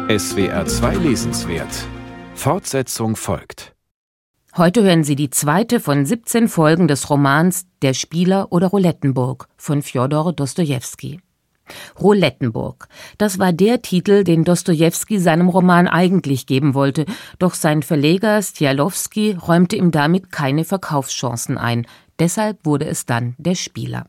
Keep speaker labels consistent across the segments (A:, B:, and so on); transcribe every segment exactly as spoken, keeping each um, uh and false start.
A: S W R zwei Lesenswert. Fortsetzung folgt.
B: Heute hören Sie die zweite von siebzehn Folgen des Romans Der Spieler oder Roulettenburg von Fjodor Dostojewski. Roulettenburg, das war der Titel, den Dostojewski seinem Roman eigentlich geben wollte, doch sein Verleger Stjalowski räumte ihm damit keine Verkaufschancen ein. Deshalb wurde es dann Der Spieler.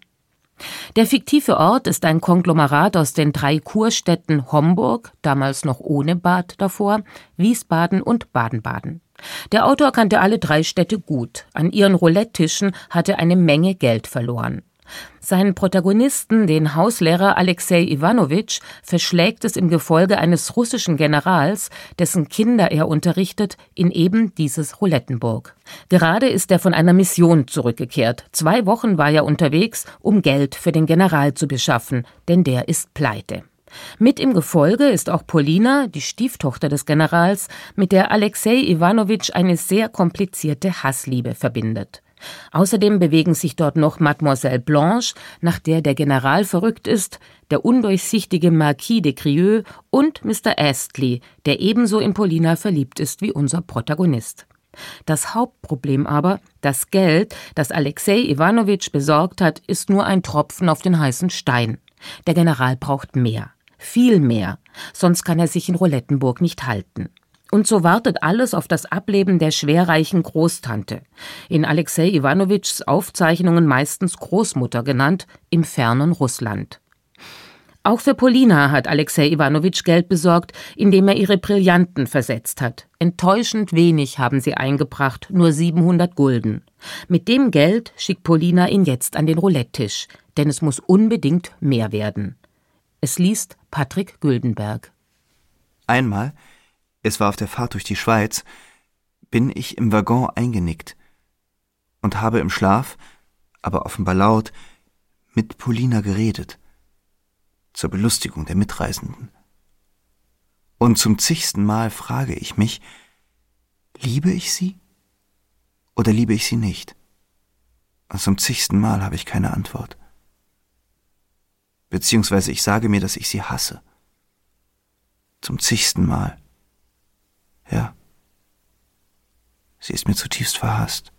B: Der fiktive Ort ist ein Konglomerat aus den drei Kurstädten Homburg, damals noch ohne Bad davor, Wiesbaden und Baden-Baden. Der Autor kannte alle drei Städte gut. An ihren Roulette-Tischen hatte er eine Menge Geld verloren. Seinen Protagonisten, den Hauslehrer Alexei Iwanowitsch, verschlägt es im Gefolge eines russischen Generals, dessen Kinder er unterrichtet, in eben dieses Roulettenburg. Gerade ist er von einer Mission zurückgekehrt. Zwei Wochen war er unterwegs, um Geld für den General zu beschaffen, denn der ist pleite. Mit im Gefolge ist auch Polina, die Stieftochter des Generals, mit der Alexei Iwanowitsch eine sehr komplizierte Hassliebe verbindet. Außerdem bewegen sich dort noch Mademoiselle Blanche, nach der der General verrückt ist, der undurchsichtige Marquis de Crieux und Mister Astley, der ebenso in Polina verliebt ist wie unser Protagonist. Das Hauptproblem aber, das Geld, das Alexei Iwanowitsch besorgt hat, ist nur ein Tropfen auf den heißen Stein. Der General braucht mehr, viel mehr, sonst kann er sich in Roulettenburg nicht halten. Und so wartet alles auf das Ableben der schwerreichen Großtante, in Alexei Iwanowitschs Aufzeichnungen meistens Großmutter genannt, im fernen Russland. Auch für Polina hat Alexei Iwanowitsch Geld besorgt, indem er ihre Brillanten versetzt hat. Enttäuschend wenig haben sie eingebracht, nur siebenhundert Gulden. Mit dem Geld schickt Polina ihn jetzt an den Roulette-Tisch, denn es muss unbedingt mehr werden. Es liest Patrick Güldenberg.
C: Einmal, es war auf der Fahrt durch die Schweiz, bin ich im Waggon eingenickt und habe im Schlaf, aber offenbar laut, mit Polina geredet, zur Belustigung der Mitreisenden. Und zum zigsten Mal frage ich mich, liebe ich sie oder liebe ich sie nicht? Und zum zigsten Mal habe ich keine Antwort. Beziehungsweise ich sage mir, dass ich sie hasse. Zum zigsten Mal. Ja, sie ist mir zutiefst verhasst.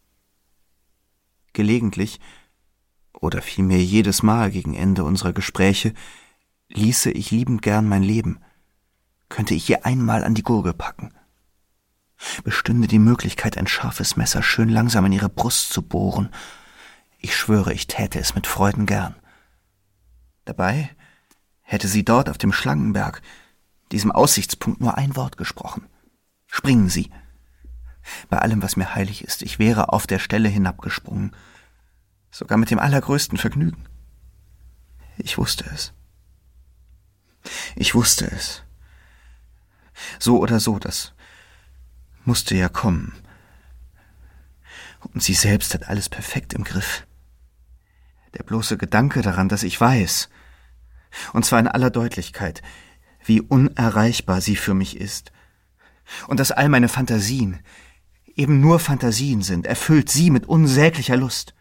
C: Gelegentlich, oder vielmehr jedes Mal gegen Ende unserer Gespräche, ließe ich liebend gern mein Leben, könnte ich ihr einmal an die Gurgel packen. Bestünde die Möglichkeit, ein scharfes Messer schön langsam in ihre Brust zu bohren. Ich schwöre, ich täte es mit Freuden gern. Dabei hätte sie dort auf dem Schlangenberg, diesem Aussichtspunkt, nur ein Wort gesprochen. Springen Sie. Bei allem, was mir heilig ist, ich wäre auf der Stelle hinabgesprungen. Sogar mit dem allergrößten Vergnügen. Ich wusste es. Ich wusste es. So oder so, das musste ja kommen. Und sie selbst hat alles perfekt im Griff. Der bloße Gedanke daran, dass ich weiß, und zwar in aller Deutlichkeit, wie unerreichbar sie für mich ist, und dass all meine Fantasien eben nur Fantasien sind, erfüllt sie mit unsäglicher Lust.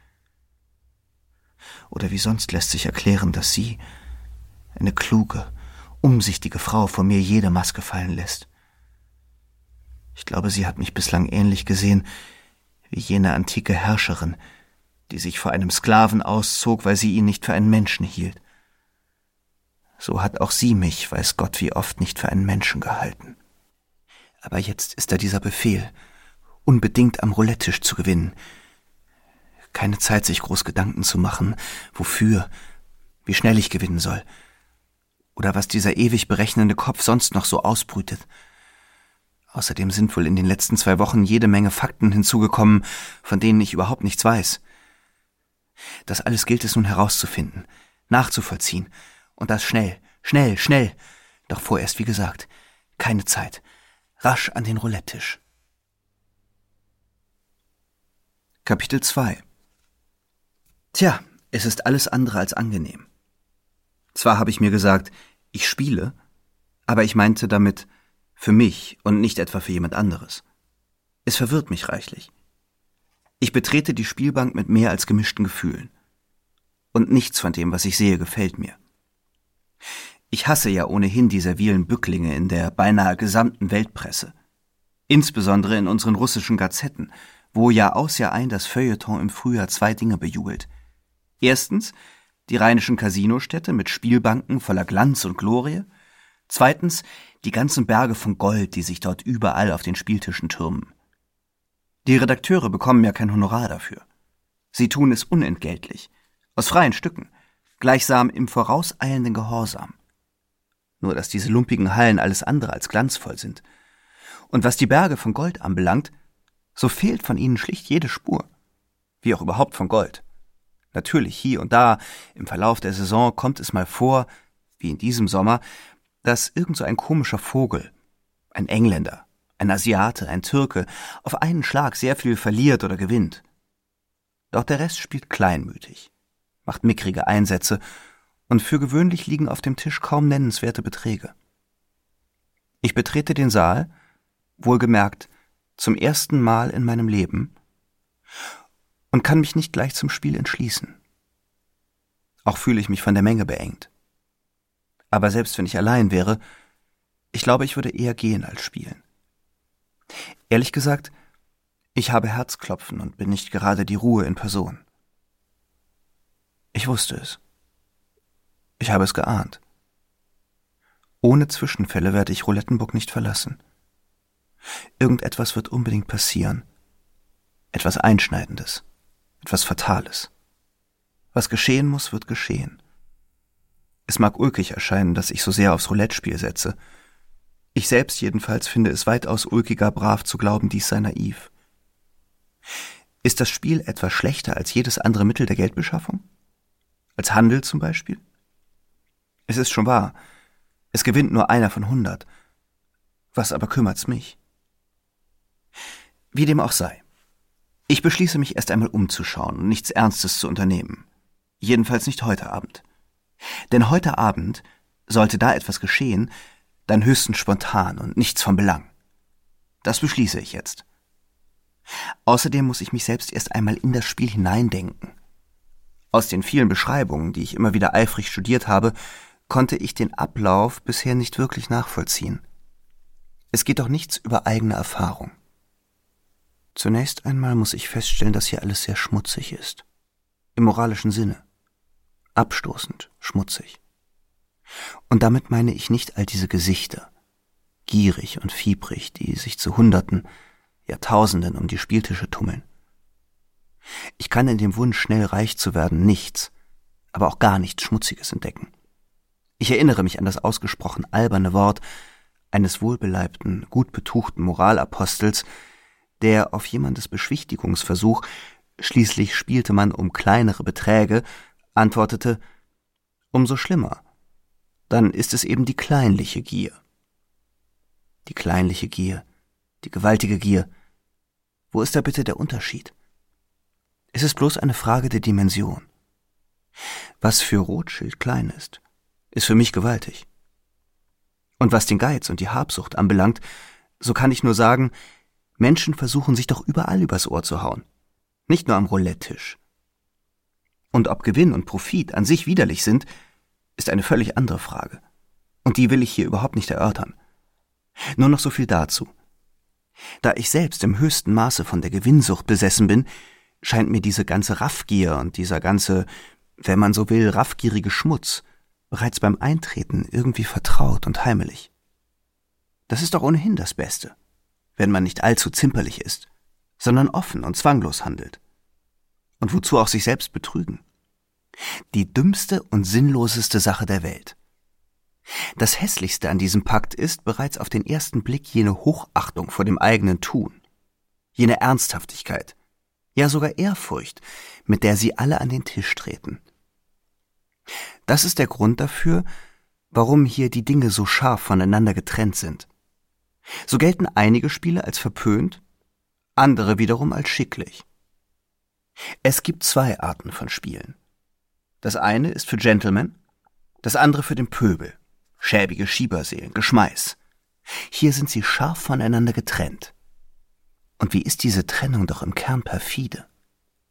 C: Oder wie sonst lässt sich erklären, dass sie, eine kluge, umsichtige Frau, vor mir jede Maske fallen lässt? Ich glaube, sie hat mich bislang ähnlich gesehen wie jene antike Herrscherin, die sich vor einem Sklaven auszog, weil sie ihn nicht für einen Menschen hielt. So hat auch sie mich, weiß Gott wie oft, nicht für einen Menschen gehalten. Aber jetzt ist da dieser Befehl, unbedingt am Roulette-Tisch zu gewinnen. Keine Zeit, sich groß Gedanken zu machen, wofür, wie schnell ich gewinnen soll. Oder was dieser ewig berechnende Kopf sonst noch so ausbrütet. Außerdem sind wohl in den letzten zwei Wochen jede Menge Fakten hinzugekommen, von denen ich überhaupt nichts weiß. Das alles gilt es nun herauszufinden, nachzuvollziehen. Und das schnell, schnell, schnell. Doch vorerst, wie gesagt, keine Zeit. Rasch an den Roulette-Tisch. Kapitel zwei. Tja, es ist alles andere als angenehm. Zwar habe ich mir gesagt, ich spiele, aber ich meinte damit für mich und nicht etwa für jemand anderes. Es verwirrt mich reichlich. Ich betrete die Spielbank mit mehr als gemischten Gefühlen. Und nichts von dem, was ich sehe, gefällt mir. Ich hasse ja ohnehin die servilen Bücklinge in der beinahe gesamten Weltpresse. Insbesondere in unseren russischen Gazetten, wo Jahr aus Jahr ein das Feuilleton im Frühjahr zwei Dinge bejubelt. Erstens die rheinischen Casinostädte mit Spielbanken voller Glanz und Glorie. Zweitens die ganzen Berge von Gold, die sich dort überall auf den Spieltischen türmen. Die Redakteure bekommen ja kein Honorar dafür. Sie tun es unentgeltlich, aus freien Stücken, gleichsam im vorauseilenden Gehorsam. Nur dass diese lumpigen Hallen alles andere als glanzvoll sind. Und was die Berge von Gold anbelangt, so fehlt von ihnen schlicht jede Spur. Wie auch überhaupt von Gold. Natürlich hier und da, im Verlauf der Saison kommt es mal vor, wie in diesem Sommer, dass irgend so ein komischer Vogel, ein Engländer, ein Asiate, ein Türke, auf einen Schlag sehr viel verliert oder gewinnt. Doch der Rest spielt kleinmütig, macht mickrige Einsätze, und für gewöhnlich liegen auf dem Tisch kaum nennenswerte Beträge. Ich betrete den Saal, wohlgemerkt zum ersten Mal in meinem Leben, und kann mich nicht gleich zum Spiel entschließen. Auch fühle ich mich von der Menge beengt. Aber selbst wenn ich allein wäre, ich glaube, ich würde eher gehen als spielen. Ehrlich gesagt, ich habe Herzklopfen und bin nicht gerade die Ruhe in Person. Ich wusste es. Ich habe es geahnt. Ohne Zwischenfälle werde ich Roulettenburg nicht verlassen. Irgendetwas wird unbedingt passieren. Etwas Einschneidendes. Etwas Fatales. Was geschehen muss, wird geschehen. Es mag ulkig erscheinen, dass ich so sehr aufs Roulette-Spiel setze. Ich selbst jedenfalls finde es weitaus ulkiger, brav zu glauben, dies sei naiv. Ist das Spiel etwas schlechter als jedes andere Mittel der Geldbeschaffung? Als Handel zum Beispiel? Es ist schon wahr, es gewinnt nur einer von hundert. Was aber kümmert's mich? Wie dem auch sei. Ich beschließe mich erst einmal umzuschauen und nichts Ernstes zu unternehmen. Jedenfalls nicht heute Abend. Denn heute Abend, sollte da etwas geschehen, dann höchstens spontan und nichts von Belang. Das beschließe ich jetzt. Außerdem muss ich mich selbst erst einmal in das Spiel hineindenken. Aus den vielen Beschreibungen, die ich immer wieder eifrig studiert habe, konnte ich den Ablauf bisher nicht wirklich nachvollziehen. Es geht doch nichts über eigene Erfahrung. Zunächst einmal muss ich feststellen, dass hier alles sehr schmutzig ist. Im moralischen Sinne. Abstoßend, schmutzig. Und damit meine ich nicht all diese Gesichter, gierig und fiebrig, die sich zu Hunderten, Jahrtausenden um die Spieltische tummeln. Ich kann in dem Wunsch, schnell reich zu werden, nichts, aber auch gar nichts Schmutziges entdecken. Ich erinnere mich an das ausgesprochen alberne Wort eines wohlbeleibten, gut betuchten Moralapostels, der auf jemandes Beschwichtigungsversuch, schließlich spielte man um kleinere Beträge, antwortete: Umso schlimmer, dann ist es eben die kleinliche Gier. Die kleinliche Gier, die gewaltige Gier. Wo ist da bitte der Unterschied? Es ist bloß eine Frage der Dimension. Was für Rothschild klein ist, ist für mich gewaltig. Und was den Geiz und die Habsucht anbelangt, so kann ich nur sagen, Menschen versuchen sich doch überall übers Ohr zu hauen. Nicht nur am Roulette-Tisch. Und ob Gewinn und Profit an sich widerlich sind, ist eine völlig andere Frage. Und die will ich hier überhaupt nicht erörtern. Nur noch so viel dazu. Da ich selbst im höchsten Maße von der Gewinnsucht besessen bin, scheint mir diese ganze Raffgier und dieser ganze, wenn man so will, raffgierige Schmutz bereits beim Eintreten irgendwie vertraut und heimelig. Das ist doch ohnehin das Beste, wenn man nicht allzu zimperlich ist, sondern offen und zwanglos handelt. Und wozu auch sich selbst betrügen? Die dümmste und sinnloseste Sache der Welt. Das Hässlichste an diesem Pakt ist bereits auf den ersten Blick jene Hochachtung vor dem eigenen Tun, jene Ernsthaftigkeit, ja sogar Ehrfurcht, mit der sie alle an den Tisch treten. Das ist der Grund dafür, warum hier die Dinge so scharf voneinander getrennt sind. So gelten einige Spiele als verpönt, andere wiederum als schicklich. Es gibt zwei Arten von Spielen. Das eine ist für Gentlemen, das andere für den Pöbel, schäbige Schieberseelen, Geschmeiß. Hier sind sie scharf voneinander getrennt. Und wie ist diese Trennung doch im Kern perfide?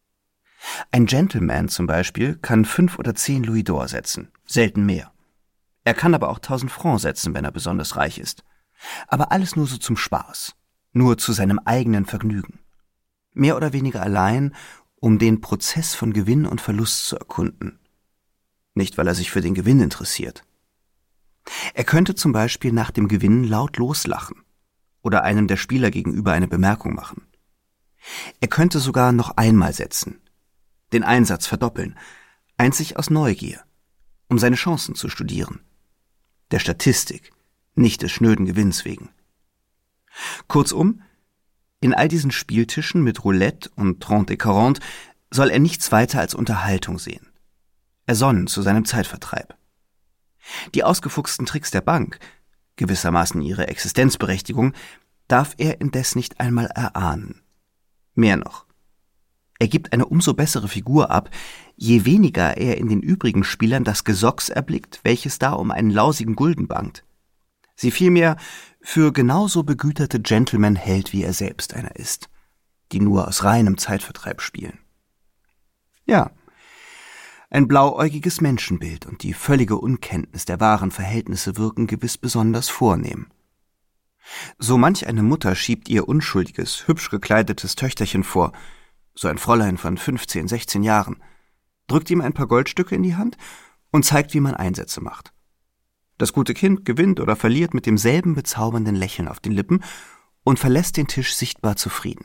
C: Ein Gentleman zum Beispiel kann fünf oder zehn Louis d'Or setzen, selten mehr. Er kann aber auch tausend Francs setzen, wenn er besonders reich ist. Aber alles nur so zum Spaß, nur zu seinem eigenen Vergnügen. Mehr oder weniger allein, um den Prozess von Gewinn und Verlust zu erkunden. Nicht, weil er sich für den Gewinn interessiert. Er könnte zum Beispiel nach dem Gewinn laut loslachen oder einem der Spieler gegenüber eine Bemerkung machen. Er könnte sogar noch einmal setzen, den Einsatz verdoppeln, einzig aus Neugier, um seine Chancen zu studieren. Der Statistik, nicht des schnöden Gewinns wegen. Kurzum, in all diesen Spieltischen mit Roulette und Trente et Quarante soll er nichts weiter als Unterhaltung sehen. Ersonnen zu seinem Zeitvertreib. Die ausgefuchsten Tricks der Bank, gewissermaßen ihre Existenzberechtigung, darf er indes nicht einmal erahnen. Mehr noch. Er gibt eine umso bessere Figur ab, je weniger er in den übrigen Spielern das Gesocks erblickt, welches da um einen lausigen Gulden bangt. Sie vielmehr für genauso begüterte Gentlemen hält, wie er selbst einer ist, die nur aus reinem Zeitvertreib spielen. Ja, ein blauäugiges Menschenbild und die völlige Unkenntnis der wahren Verhältnisse wirken gewiss besonders vornehm. So manch eine Mutter schiebt ihr unschuldiges, hübsch gekleidetes Töchterchen vor, so ein Fräulein von fünfzehn, sechzehn Jahren, drückt ihm ein paar Goldstücke in die Hand und zeigt, wie man Einsätze macht. Das gute Kind gewinnt oder verliert mit demselben bezaubernden Lächeln auf den Lippen und verlässt den Tisch sichtbar zufrieden.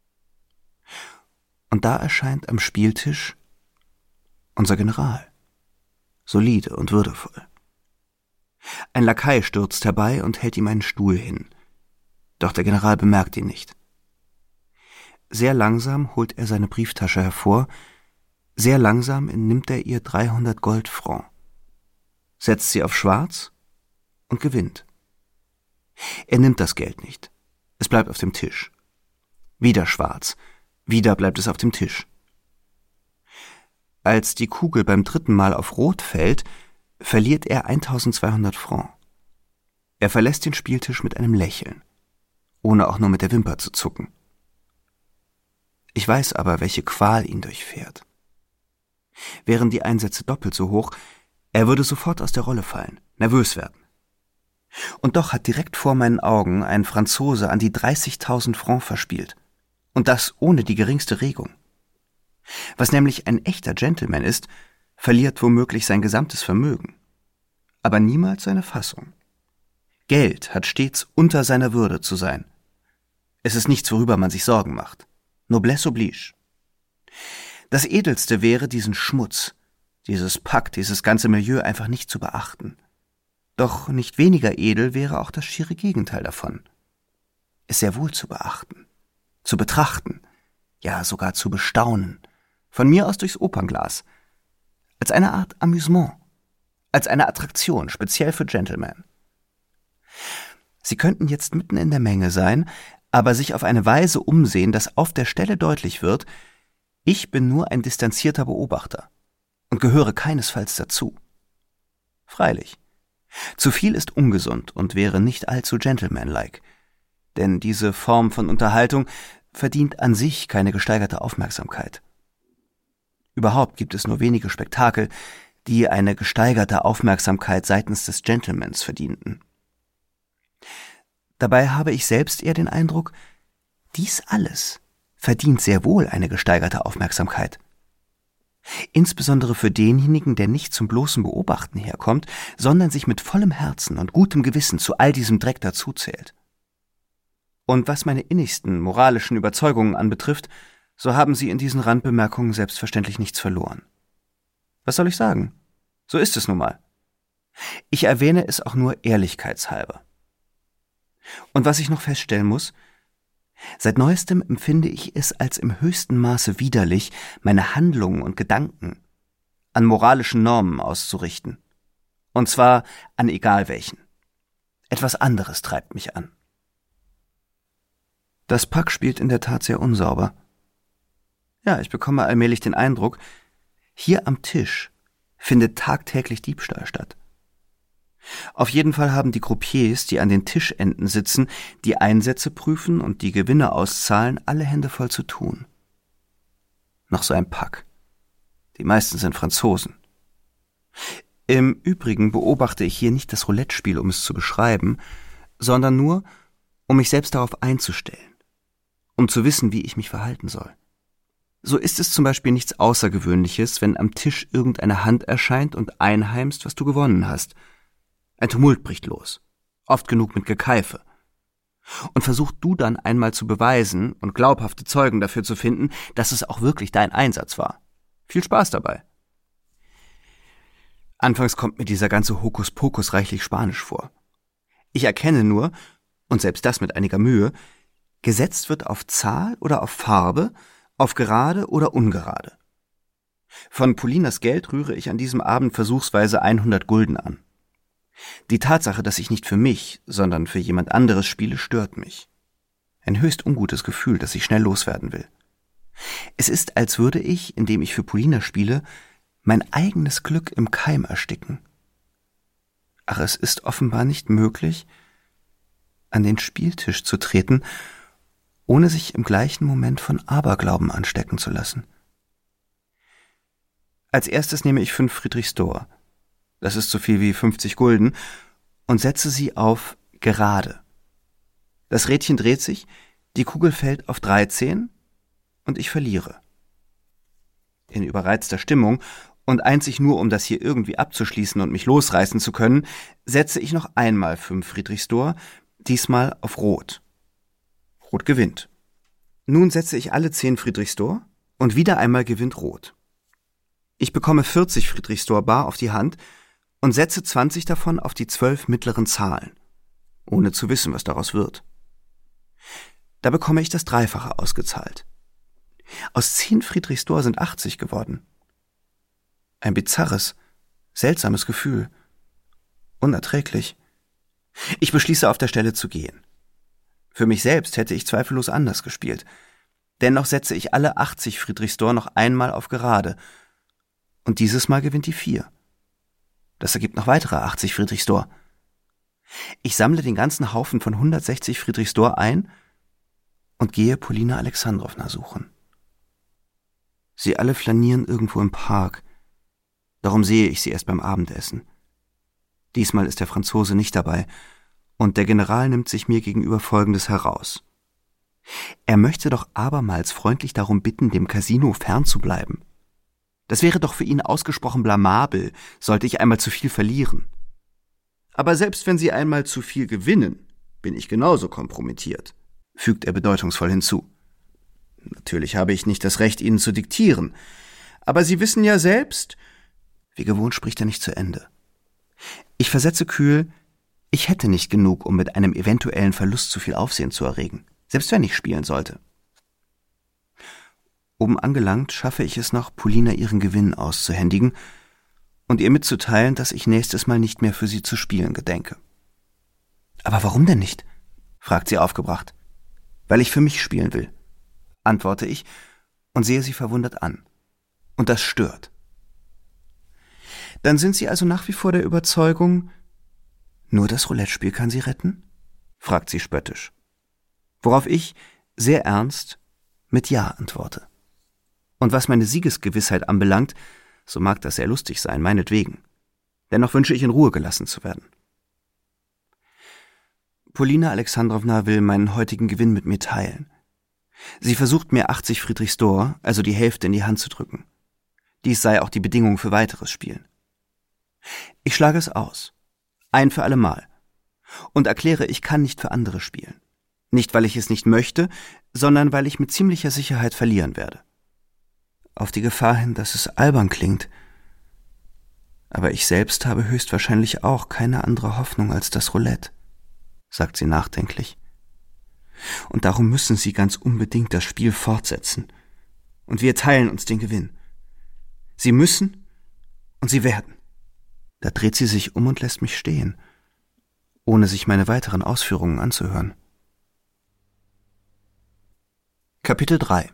C: Und da erscheint am Spieltisch unser General, solide und würdevoll. Ein Lakai stürzt herbei und hält ihm einen Stuhl hin, doch der General bemerkt ihn nicht. Sehr langsam holt er seine Brieftasche hervor, sehr langsam entnimmt er ihr dreihundert Goldfrancs, setzt sie auf schwarz und gewinnt. Er nimmt das Geld nicht, es bleibt auf dem Tisch. Wieder schwarz, wieder bleibt es auf dem Tisch. Als die Kugel beim dritten Mal auf Rot fällt, verliert er eintausendzweihundert Francs. Er verlässt den Spieltisch mit einem Lächeln, ohne auch nur mit der Wimper zu zucken. Ich weiß aber, welche Qual ihn durchfährt. Wären die Einsätze doppelt so hoch, er würde sofort aus der Rolle fallen, nervös werden. Und doch hat direkt vor meinen Augen ein Franzose an die dreißigtausend Francs verspielt. Und das ohne die geringste Regung. Was nämlich ein echter Gentleman ist, verliert womöglich sein gesamtes Vermögen, aber niemals seine Fassung. Geld hat stets unter seiner Würde zu sein. Es ist nichts, worüber man sich Sorgen macht. Noblesse oblige. Das Edelste wäre, diesen Schmutz, dieses Pack, dieses ganze Milieu einfach nicht zu beachten. Doch nicht weniger edel wäre auch das schiere Gegenteil davon. Es sehr wohl zu beachten, zu betrachten, ja sogar zu bestaunen, von mir aus durchs Opernglas, als eine Art Amüsement, als eine Attraktion, speziell für Gentlemen. Sie könnten jetzt mitten in der Menge sein, aber sich auf eine Weise umsehen, dass auf der Stelle deutlich wird, ich bin nur ein distanzierter Beobachter und gehöre keinesfalls dazu. Freilich, zu viel ist ungesund und wäre nicht allzu gentlemanlike, denn diese Form von Unterhaltung verdient an sich keine gesteigerte Aufmerksamkeit. Überhaupt gibt es nur wenige Spektakel, die eine gesteigerte Aufmerksamkeit seitens des Gentlemans verdienten. Dabei habe ich selbst eher den Eindruck, dies alles verdient sehr wohl eine gesteigerte Aufmerksamkeit. Insbesondere für denjenigen, der nicht zum bloßen Beobachten herkommt, sondern sich mit vollem Herzen und gutem Gewissen zu all diesem Dreck dazuzählt. Und was meine innigsten moralischen Überzeugungen anbetrifft, so haben sie in diesen Randbemerkungen selbstverständlich nichts verloren. Was soll ich sagen? So ist es nun mal. Ich erwähne es auch nur ehrlichkeitshalber. Und was ich noch feststellen muss, seit Neuestem empfinde ich es als im höchsten Maße widerlich, meine Handlungen und Gedanken an moralischen Normen auszurichten. Und zwar an egal welchen. Etwas anderes treibt mich an. Das Pack spielt in der Tat sehr unsauber. Ja, ich bekomme allmählich den Eindruck, hier am Tisch findet tagtäglich Diebstahl statt. Auf jeden Fall haben die Croupiers, die an den Tischenden sitzen, die Einsätze prüfen und die Gewinne auszahlen, alle Hände voll zu tun. Noch so ein Pack. Die meisten sind Franzosen. Im Übrigen beobachte ich hier nicht das Roulette-Spiel, um es zu beschreiben, sondern nur, um mich selbst darauf einzustellen, um zu wissen, wie ich mich verhalten soll. So ist es zum Beispiel nichts Außergewöhnliches, wenn am Tisch irgendeine Hand erscheint und einheimst, was du gewonnen hast. Ein Tumult bricht los, oft genug mit Gekeife. Und versuch du dann einmal zu beweisen und glaubhafte Zeugen dafür zu finden, dass es auch wirklich dein Einsatz war. Viel Spaß dabei. Anfangs kommt mir dieser ganze Hokuspokus reichlich spanisch vor. Ich erkenne nur, und selbst das mit einiger Mühe, gesetzt wird auf Zahl oder auf Farbe, auf gerade oder ungerade. Von Polinas Geld rühre ich an diesem Abend versuchsweise hundert Gulden an. Die Tatsache, dass ich nicht für mich, sondern für jemand anderes spiele, stört mich. Ein höchst ungutes Gefühl, das ich schnell loswerden will. Es ist, als würde ich, indem ich für Polina spiele, mein eigenes Glück im Keim ersticken. Ach, es ist offenbar nicht möglich, an den Spieltisch zu treten, ohne sich im gleichen Moment von Aberglauben anstecken zu lassen. Als erstes nehme ich fünf Friedrichsdor, das ist so viel wie fünfzig Gulden, und setze sie auf gerade. Das Rädchen dreht sich, die Kugel fällt auf dreizehn und ich verliere. In überreizter Stimmung und einzig nur, um das hier irgendwie abzuschließen und mich losreißen zu können, setze ich noch einmal fünf Friedrichsdor, diesmal auf Rot. Rot gewinnt. Nun setze ich alle zehn Friedrichsdor und wieder einmal gewinnt Rot. Ich bekomme vierzig Friedrichsdor bar auf die Hand und setze zwanzig davon auf die zwölf mittleren Zahlen, ohne zu wissen, was daraus wird. Da bekomme ich das Dreifache ausgezahlt. Aus zehn Friedrichsdor sind achtzig geworden. Ein bizarres, seltsames Gefühl. Unerträglich. Ich beschließe, auf der Stelle zu gehen. Für mich selbst hätte ich zweifellos anders gespielt. Dennoch setze ich alle achtzig Friedrichsdor noch einmal auf gerade. Und dieses Mal gewinnt die vier. Das ergibt noch weitere achtzig Friedrichsdor. Ich sammle den ganzen Haufen von hundertsechzig Friedrichsdor ein und gehe Polina Alexandrowna suchen. Sie alle flanieren irgendwo im Park. Darum sehe ich sie erst beim Abendessen. Diesmal ist der Franzose nicht dabei, und der General nimmt sich mir gegenüber Folgendes heraus. Er möchte doch abermals freundlich darum bitten, dem Casino fernzubleiben. Das wäre doch für ihn ausgesprochen blamabel, sollte ich einmal zu viel verlieren. Aber selbst wenn Sie einmal zu viel gewinnen, bin ich genauso kompromittiert, fügt er bedeutungsvoll hinzu. Natürlich habe ich nicht das Recht, Ihnen zu diktieren, aber Sie wissen ja selbst... Wie gewohnt spricht er nicht zu Ende. Ich versetze kühl, ich hätte nicht genug, um mit einem eventuellen Verlust zu viel Aufsehen zu erregen, selbst wenn ich spielen sollte. Oben angelangt schaffe ich es noch, Polina ihren Gewinn auszuhändigen und ihr mitzuteilen, dass ich nächstes Mal nicht mehr für sie zu spielen gedenke. »Aber warum denn nicht?« fragt sie aufgebracht. »Weil ich für mich spielen will«, antworte ich und sehe sie verwundert an. Und das stört. »Dann sind Sie also nach wie vor der Überzeugung, nur das Roulette-Spiel kann Sie retten?« fragt sie spöttisch. Worauf ich, sehr ernst, mit Ja antworte. Und was meine Siegesgewissheit anbelangt, so mag das sehr lustig sein, meinetwegen. Dennoch wünsche ich in Ruhe gelassen zu werden. Polina Alexandrowna will meinen heutigen Gewinn mit mir teilen. Sie versucht mir achtzig Friedrichsdor, also die Hälfte, in die Hand zu drücken. Dies sei auch die Bedingung für weiteres Spielen. Ich schlage es aus. Ein für allemal. Und erkläre, ich kann nicht für andere spielen. Nicht, weil ich es nicht möchte, sondern weil ich mit ziemlicher Sicherheit verlieren werde. Auf die Gefahr hin, dass es albern klingt. Aber ich selbst habe höchstwahrscheinlich auch keine andere Hoffnung als das Roulette, sagt sie nachdenklich. Und darum müssen Sie ganz unbedingt das Spiel fortsetzen. Und wir teilen uns den Gewinn. Sie müssen und Sie werden. Da dreht sie sich um und lässt mich stehen, ohne sich meine weiteren Ausführungen anzuhören. Kapitel drei.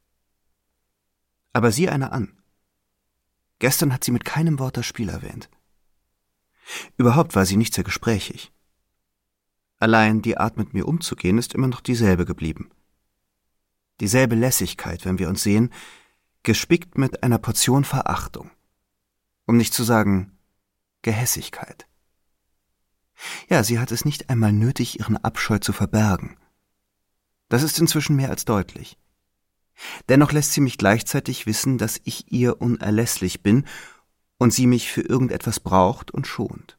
C: Aber sieh einer an. Gestern hat sie mit keinem Wort das Spiel erwähnt. Überhaupt war sie nicht sehr gesprächig. Allein die Art, mit mir umzugehen, ist immer noch dieselbe geblieben. Dieselbe Lässigkeit, wenn wir uns sehen, gespickt mit einer Portion Verachtung. Um nicht zu sagen Gehässigkeit. Ja, sie hat es nicht einmal nötig, ihren Abscheu zu verbergen. Das ist inzwischen mehr als deutlich. Dennoch lässt sie mich gleichzeitig wissen, dass ich ihr unerlässlich bin und sie mich für irgendetwas braucht und schont.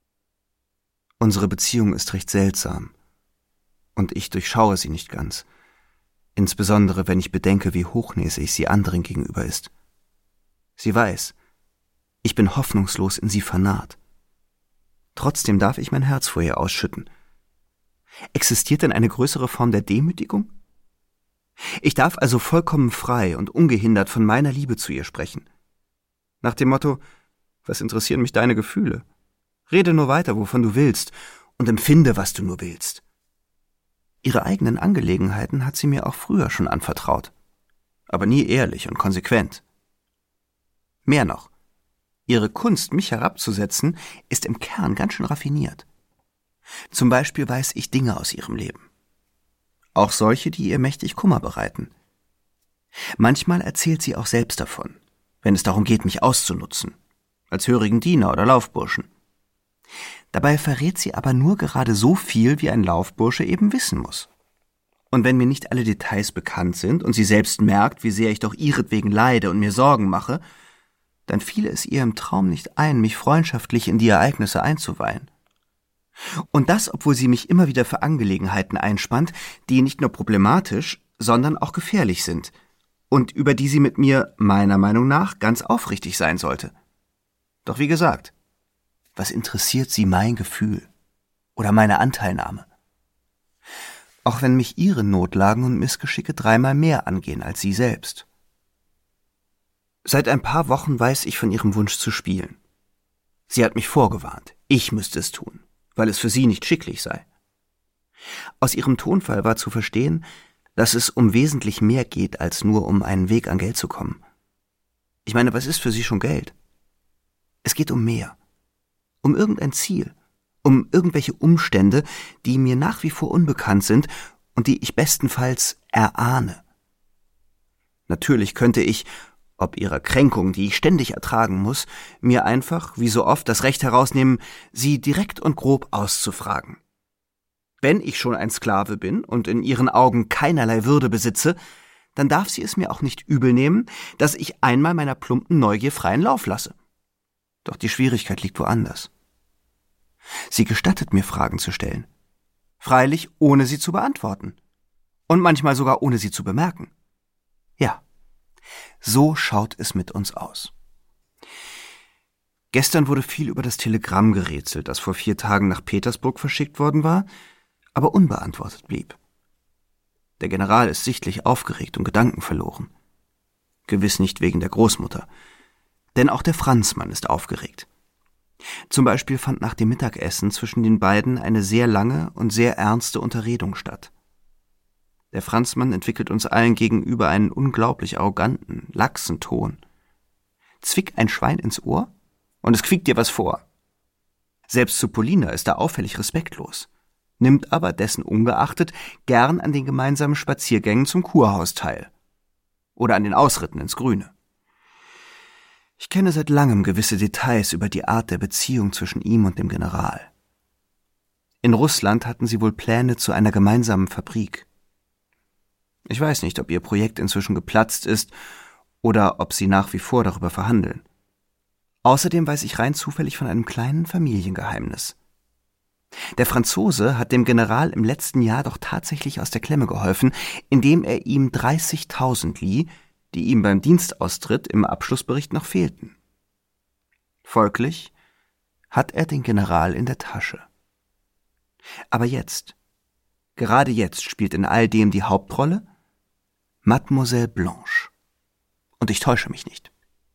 C: Unsere Beziehung ist recht seltsam und ich durchschaue sie nicht ganz, insbesondere wenn ich bedenke, wie hochnäsig sie anderen gegenüber ist. Sie weiß, ich bin hoffnungslos in sie vernarrt. Trotzdem darf ich mein Herz vor ihr ausschütten. Existiert denn eine größere Form der Demütigung? Ich darf also vollkommen frei und ungehindert von meiner Liebe zu ihr sprechen. Nach dem Motto, was interessieren mich deine Gefühle? Rede nur weiter, wovon du willst, und empfinde, was du nur willst. Ihre eigenen Angelegenheiten hat sie mir auch früher schon anvertraut, aber nie ehrlich und konsequent. Mehr noch, ihre Kunst, mich herabzusetzen, ist im Kern ganz schön raffiniert. Zum Beispiel weiß ich Dinge aus ihrem Leben. Auch solche, die ihr mächtig Kummer bereiten. Manchmal erzählt sie auch selbst davon, wenn es darum geht, mich auszunutzen, als hörigen Diener oder Laufburschen. Dabei verrät sie aber nur gerade so viel, wie ein Laufbursche eben wissen muss. Und wenn mir nicht alle Details bekannt sind und sie selbst merkt, wie sehr ich doch ihretwegen leide und mir Sorgen mache, dann fiele es ihr im Traum nicht ein, mich freundschaftlich in die Ereignisse einzuweihen. Und das, obwohl sie mich immer wieder für Angelegenheiten einspannt, die nicht nur problematisch, sondern auch gefährlich sind und über die sie mit mir, meiner Meinung nach, ganz aufrichtig sein sollte. Doch wie gesagt, was interessiert sie mein Gefühl oder meine Anteilnahme? Auch wenn mich ihre Notlagen und Missgeschicke dreimal mehr angehen als sie selbst. Seit ein paar Wochen weiß ich von ihrem Wunsch zu spielen. Sie hat mich vorgewarnt, ich müsste es tun, weil es für sie nicht schicklich sei. Aus ihrem Tonfall war zu verstehen, dass es um wesentlich mehr geht, als nur um einen Weg an Geld zu kommen. Ich meine, was ist für sie schon Geld? Es geht um mehr. Um irgendein Ziel, um irgendwelche Umstände, die mir nach wie vor unbekannt sind und die ich bestenfalls erahne. Natürlich könnte ich, ob ihrer Kränkung, die ich ständig ertragen muss, mir einfach, wie so oft, das Recht herausnehmen, sie direkt und grob auszufragen. Wenn ich schon ein Sklave bin und in ihren Augen keinerlei Würde besitze, dann darf sie es mir auch nicht übel nehmen, dass ich einmal meiner plumpen Neugier freien Lauf lasse. Doch die Schwierigkeit liegt woanders. Sie gestattet mir, Fragen zu stellen. Freilich, ohne sie zu beantworten. Und manchmal sogar ohne sie zu bemerken. Ja, so schaut es mit uns aus. Gestern wurde viel über das Telegramm gerätselt, das vor vier Tagen nach Petersburg verschickt worden war, aber unbeantwortet blieb. Der General ist sichtlich aufgeregt und gedankenverloren. Gewiss nicht wegen der Großmutter. Denn auch der Franzmann ist aufgeregt. Zum Beispiel fand nach dem Mittagessen zwischen den beiden eine sehr lange und sehr ernste Unterredung statt. Der Franzmann entwickelt uns allen gegenüber einen unglaublich arroganten, laxen Ton. Zwick ein Schwein ins Ohr und es quiekt dir was vor. Selbst zu Polina ist er auffällig respektlos, nimmt aber dessen ungeachtet gern an den gemeinsamen Spaziergängen zum Kurhaus teil oder an den Ausritten ins Grüne. Ich kenne seit langem gewisse Details über die Art der Beziehung zwischen ihm und dem General. In Russland hatten sie wohl Pläne zu einer gemeinsamen Fabrik. Ich weiß nicht, ob ihr Projekt inzwischen geplatzt ist oder ob sie nach wie vor darüber verhandeln. Außerdem weiß ich rein zufällig von einem kleinen Familiengeheimnis. Der Franzose hat dem General im letzten Jahr doch tatsächlich aus der Klemme geholfen, indem er ihm dreißigtausend lieh, die ihm beim Dienstaustritt im Abschlussbericht noch fehlten. Folglich hat er den General in der Tasche. Aber jetzt, gerade jetzt spielt in all dem die Hauptrolle Mademoiselle Blanche. Und ich täusche mich nicht.